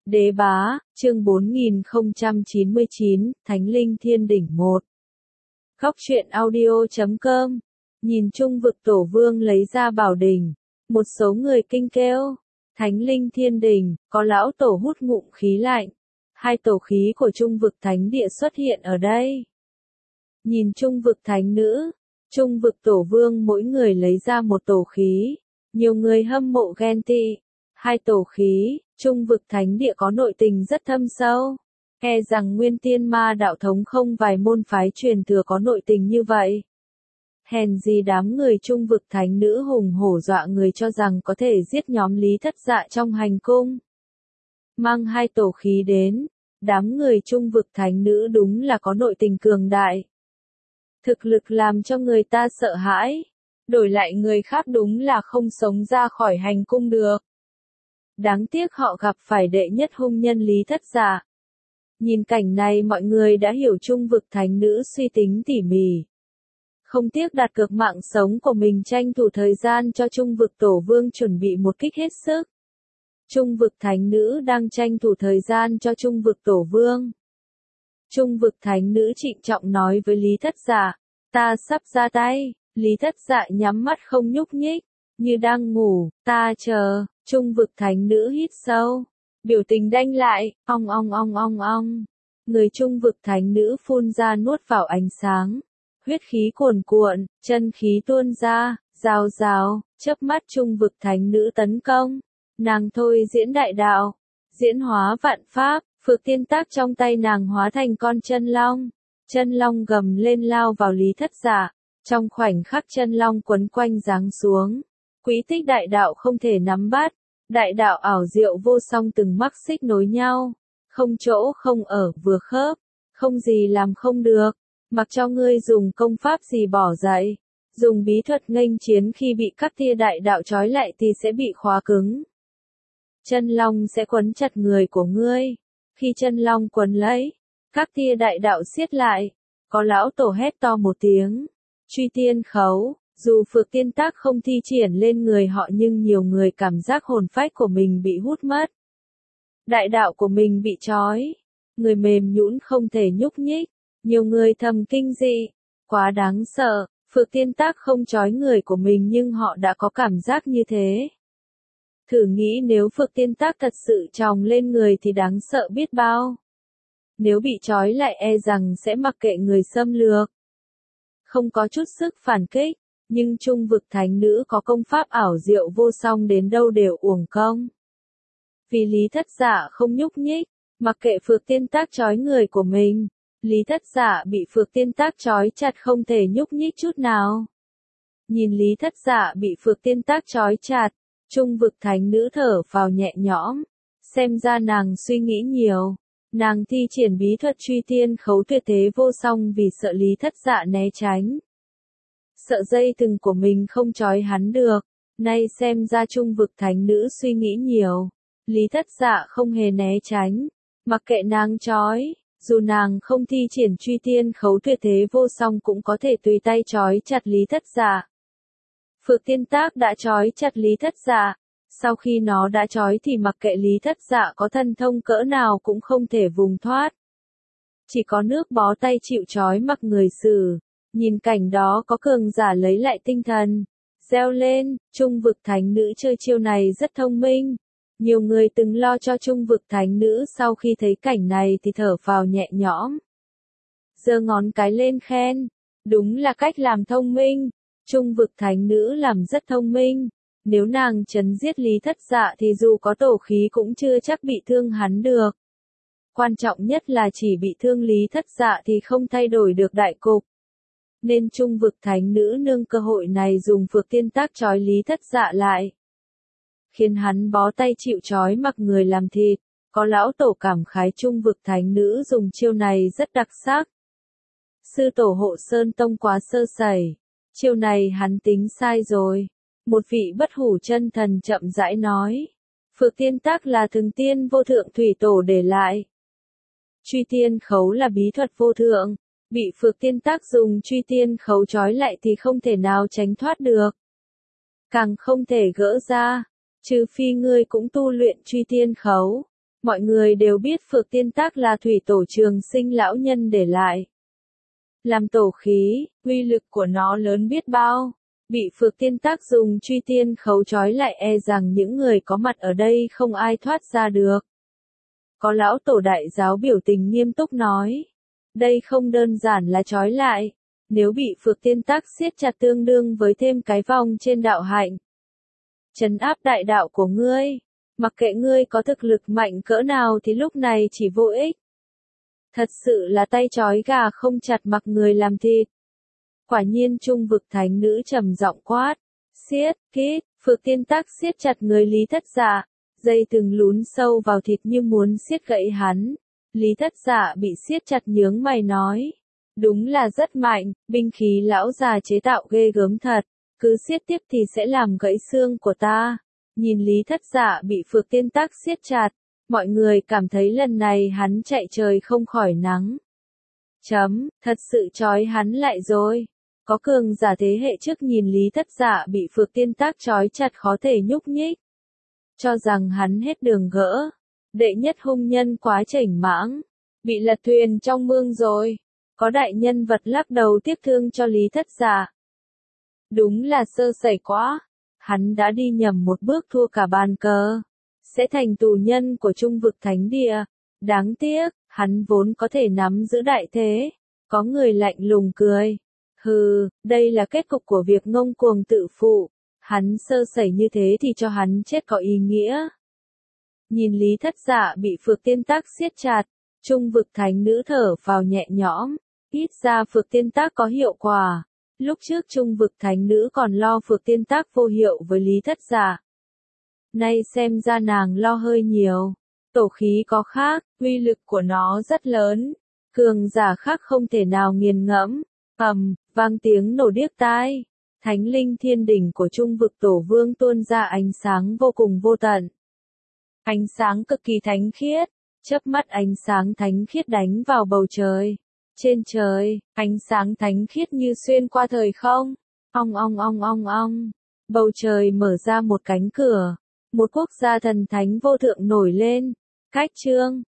Đế bá, chương 4099, Thánh linh thiên đỉnh 1. Góc truyện audio.com. Nhìn chung vực tổ vương lấy ra bảo đỉnh. Một số người kinh kêu. Thánh linh thiên đỉnh, có lão tổ hút ngụm khí lạnh. Hai tổ khí của trung vực thánh địa xuất hiện ở đây. Nhìn trung vực thánh nữ, trung vực tổ vương mỗi người lấy ra một tổ khí. Nhiều người hâm mộ ghen tị. Hai tổ khí, trung vực thánh địa có nội tình rất thâm sâu. E rằng nguyên tiên ma đạo thống không vài môn phái truyền thừa có nội tình như vậy. Hèn gì đám người trung vực thánh nữ hùng hổ dọa người cho rằng có thể giết nhóm Lý Thất Dạ trong hành cung. Mang hai tổ khí đến, đám người trung vực thánh nữ đúng là có nội tình cường đại. Thực lực làm cho người ta sợ hãi. Đổi lại người khác đúng là không sống ra khỏi hành cung được. Đáng tiếc họ gặp phải đệ nhất hung nhân Lý Thất Dạ. Nhìn cảnh này mọi người đã hiểu trung vực thánh nữ suy tính tỉ mỉ. Không tiếc đặt cược mạng sống của mình tranh thủ thời gian cho trung vực tổ vương chuẩn bị một kích hết sức. Trung vực thánh nữ đang tranh thủ thời gian cho trung vực tổ vương. Trung vực thánh nữ trịnh trọng nói với Lý Thất Dạ, ta sắp ra tay. Lý Thất Dạ nhắm mắt không nhúc nhích, như đang ngủ, ta chờ. Trung vực thánh nữ hít sâu, biểu tình đanh lại, ong ong ong ong ong. Người trung vực thánh nữ phun ra nuốt vào ánh sáng. Huyết khí cuồn cuộn, chân khí tuôn ra, rào rào, chớp mắt trung vực thánh nữ tấn công. Nàng thôi diễn đại đạo, diễn hóa vạn pháp, phược tiên tác trong tay nàng hóa thành con chân long. Chân long gầm lên lao vào Lý Thất Dạ. Trong khoảnh khắc chân long quấn quanh giáng xuống. Quỹ tích đại đạo không thể nắm bắt. Đại đạo ảo diệu vô song từng mắc xích nối nhau. Không chỗ không ở vừa khớp. Không gì làm không được. Mặc cho ngươi dùng công pháp gì bỏ dậy. Dùng bí thuật nghênh chiến khi bị các tia đại đạo trói lại thì sẽ bị khóa cứng. Chân long sẽ quấn chặt người của ngươi. Khi chân long quấn lấy, các tia đại đạo siết lại. Có lão tổ hét to một tiếng. Truy tiên khấu, dù phược tiên tác không thi triển lên người họ nhưng nhiều người cảm giác hồn phách của mình bị hút mất. Đại đạo của mình bị trói. Người mềm nhũn không thể nhúc nhích. Nhiều người thầm kinh dị. Quá đáng sợ, phược tiên tác không trói người của mình nhưng họ đã có cảm giác như thế. Thử nghĩ nếu phược tiên tác thật sự tròng lên người thì đáng sợ biết bao. Nếu bị trói lại e rằng sẽ mặc kệ người xâm lược. Không có chút sức phản kích, nhưng trung vực thánh nữ có công pháp ảo diệu vô song đến đâu đều uổng công. Vì Lý Thất Dạ không nhúc nhích, mặc kệ phược tiên tác trói người của mình, Lý Thất Dạ bị phược tiên tác trói chặt không thể nhúc nhích chút nào. Nhìn Lý Thất Dạ bị phược tiên tác trói chặt, trung vực thánh nữ thở phào nhẹ nhõm, xem ra nàng suy nghĩ nhiều. Nàng thi triển bí thuật truy tiên khấu tuyệt thế vô song vì sợ Lý Thất Dạ né tránh. Sợ dây thừng của mình không trói hắn được, nay xem ra trung vực thánh nữ suy nghĩ nhiều. Lý Thất Dạ không hề né tránh, mặc kệ nàng trói, dù nàng không thi triển truy tiên khấu tuyệt thế vô song cũng có thể tùy tay trói chặt Lý Thất Dạ. Phược tiên tác đã trói chặt Lý Thất Dạ. Sau khi nó đã trói thì mặc kệ Lý Thất Dạ có thân thông cỡ nào cũng không thể vùng thoát. Chỉ có nước bó tay chịu trói mặc người xử. Nhìn cảnh đó có cường giả lấy lại tinh thần. Reo lên, trung vực thánh nữ chơi chiêu này rất thông minh. Nhiều người từng lo cho trung vực thánh nữ sau khi thấy cảnh này thì thở phào nhẹ nhõm. Giơ ngón cái lên khen. Đúng là cách làm thông minh. Trung vực thánh nữ làm rất thông minh. Nếu nàng trấn giết Lý Thất Dạ thì dù có tổ khí cũng chưa chắc bị thương hắn được. Quan trọng nhất là chỉ bị thương Lý Thất Dạ thì không thay đổi được đại cục. Nên trung vực thánh nữ nương cơ hội này dùng phược tiên tác trói Lý Thất Dạ lại. Khiến hắn bó tay chịu trói mặc người làm thịt. Có lão tổ cảm khái trung vực thánh nữ dùng chiêu này rất đặc sắc. Sư tổ hộ Sơn Tông quá sơ sẩy. Chiêu này hắn tính sai rồi. Một vị bất hủ chân thần chậm rãi nói. Phược tiên tác là thường tiên vô thượng thủy tổ để lại. Truy tiên khấu là bí thuật vô thượng. Bị phược tiên tác dùng truy tiên khấu trói lại thì không thể nào tránh thoát được. Càng không thể gỡ ra. Trừ phi ngươi cũng tu luyện truy tiên khấu. Mọi người đều biết Phược Tiên Tác là thủy tổ Trường Sinh lão nhân để lại. Làm tổ khí, uy lực của nó lớn biết bao. Bị Phược Tiên Tác dùng truy tiên khấu trói lại e rằng những người có mặt ở đây không ai thoát ra được. Có lão tổ đại giáo biểu tình nghiêm túc nói. Đây không đơn giản là trói lại. Nếu bị Phược Tiên Tác siết chặt tương đương với thêm cái vòng trên đạo hạnh. Trấn áp đại đạo của ngươi. Mặc kệ ngươi có thực lực mạnh cỡ nào thì lúc này chỉ vô ích. Thật sự là tay trói gà không chặt mặc người làm thịt. Quả nhiên Trung Vực Thánh Nữ trầm giọng quát. Siết, kít, Phược Tiên Tác siết chặt người Lý Thất Dạ. Dây từng lún sâu vào thịt như muốn siết gãy hắn. Lý Thất Dạ bị siết chặt nhướng mày nói. Đúng là rất mạnh, binh khí lão già chế tạo ghê gớm thật. Cứ siết tiếp thì sẽ làm gãy xương của ta. Nhìn Lý Thất Dạ bị Phược Tiên Tác siết chặt. Mọi người cảm thấy lần này hắn chạy trời không khỏi nắng. Thật sự trói hắn lại rồi. Có cường giả thế hệ trước nhìn Lý Thất Dạ bị Phược Tiên Tác trói chặt khó thể nhúc nhích. Cho rằng hắn hết đường gỡ. Đệ nhất hung nhân quá chảnh mãng. Bị lật thuyền trong mương rồi. Có đại nhân vật lắc đầu tiếc thương cho Lý Thất Dạ. Đúng là sơ sẩy quá. Hắn đã đi nhầm một bước thua cả bàn cờ. Sẽ thành tù nhân của Trung Vực Thánh Địa. Đáng tiếc, hắn vốn có thể nắm giữ đại thế. Có người lạnh lùng cười. Hừ, đây là kết cục của việc ngông cuồng tự phụ. Hắn sơ sẩy như thế thì cho hắn chết có ý nghĩa. Nhìn Lý Thất Dạ bị Phược Tiên Tác siết chặt. Trung Vực Thánh Nữ thở phào nhẹ nhõm. Ít ra Phược Tiên Tác có hiệu quả. Lúc trước Trung Vực Thánh Nữ còn lo Phược Tiên Tác vô hiệu với Lý Thất Dạ. Nay xem ra nàng lo hơi nhiều. Tổ khí có khác, uy lực của nó rất lớn. Cường giả khác không thể nào nghiền ngẫm. Vang tiếng nổ điếc tai. Thánh linh thiên đỉnh của Trung Vực Tổ Vương tuôn ra ánh sáng vô cùng vô tận. Ánh sáng cực kỳ thánh khiết. Chớp mắt ánh sáng thánh khiết đánh vào bầu trời. Trên trời, ánh sáng thánh khiết như xuyên qua thời không. Ong ong ong ong ong. Bầu trời mở ra một cánh cửa. Một quốc gia thần thánh vô thượng nổi lên. Cách chương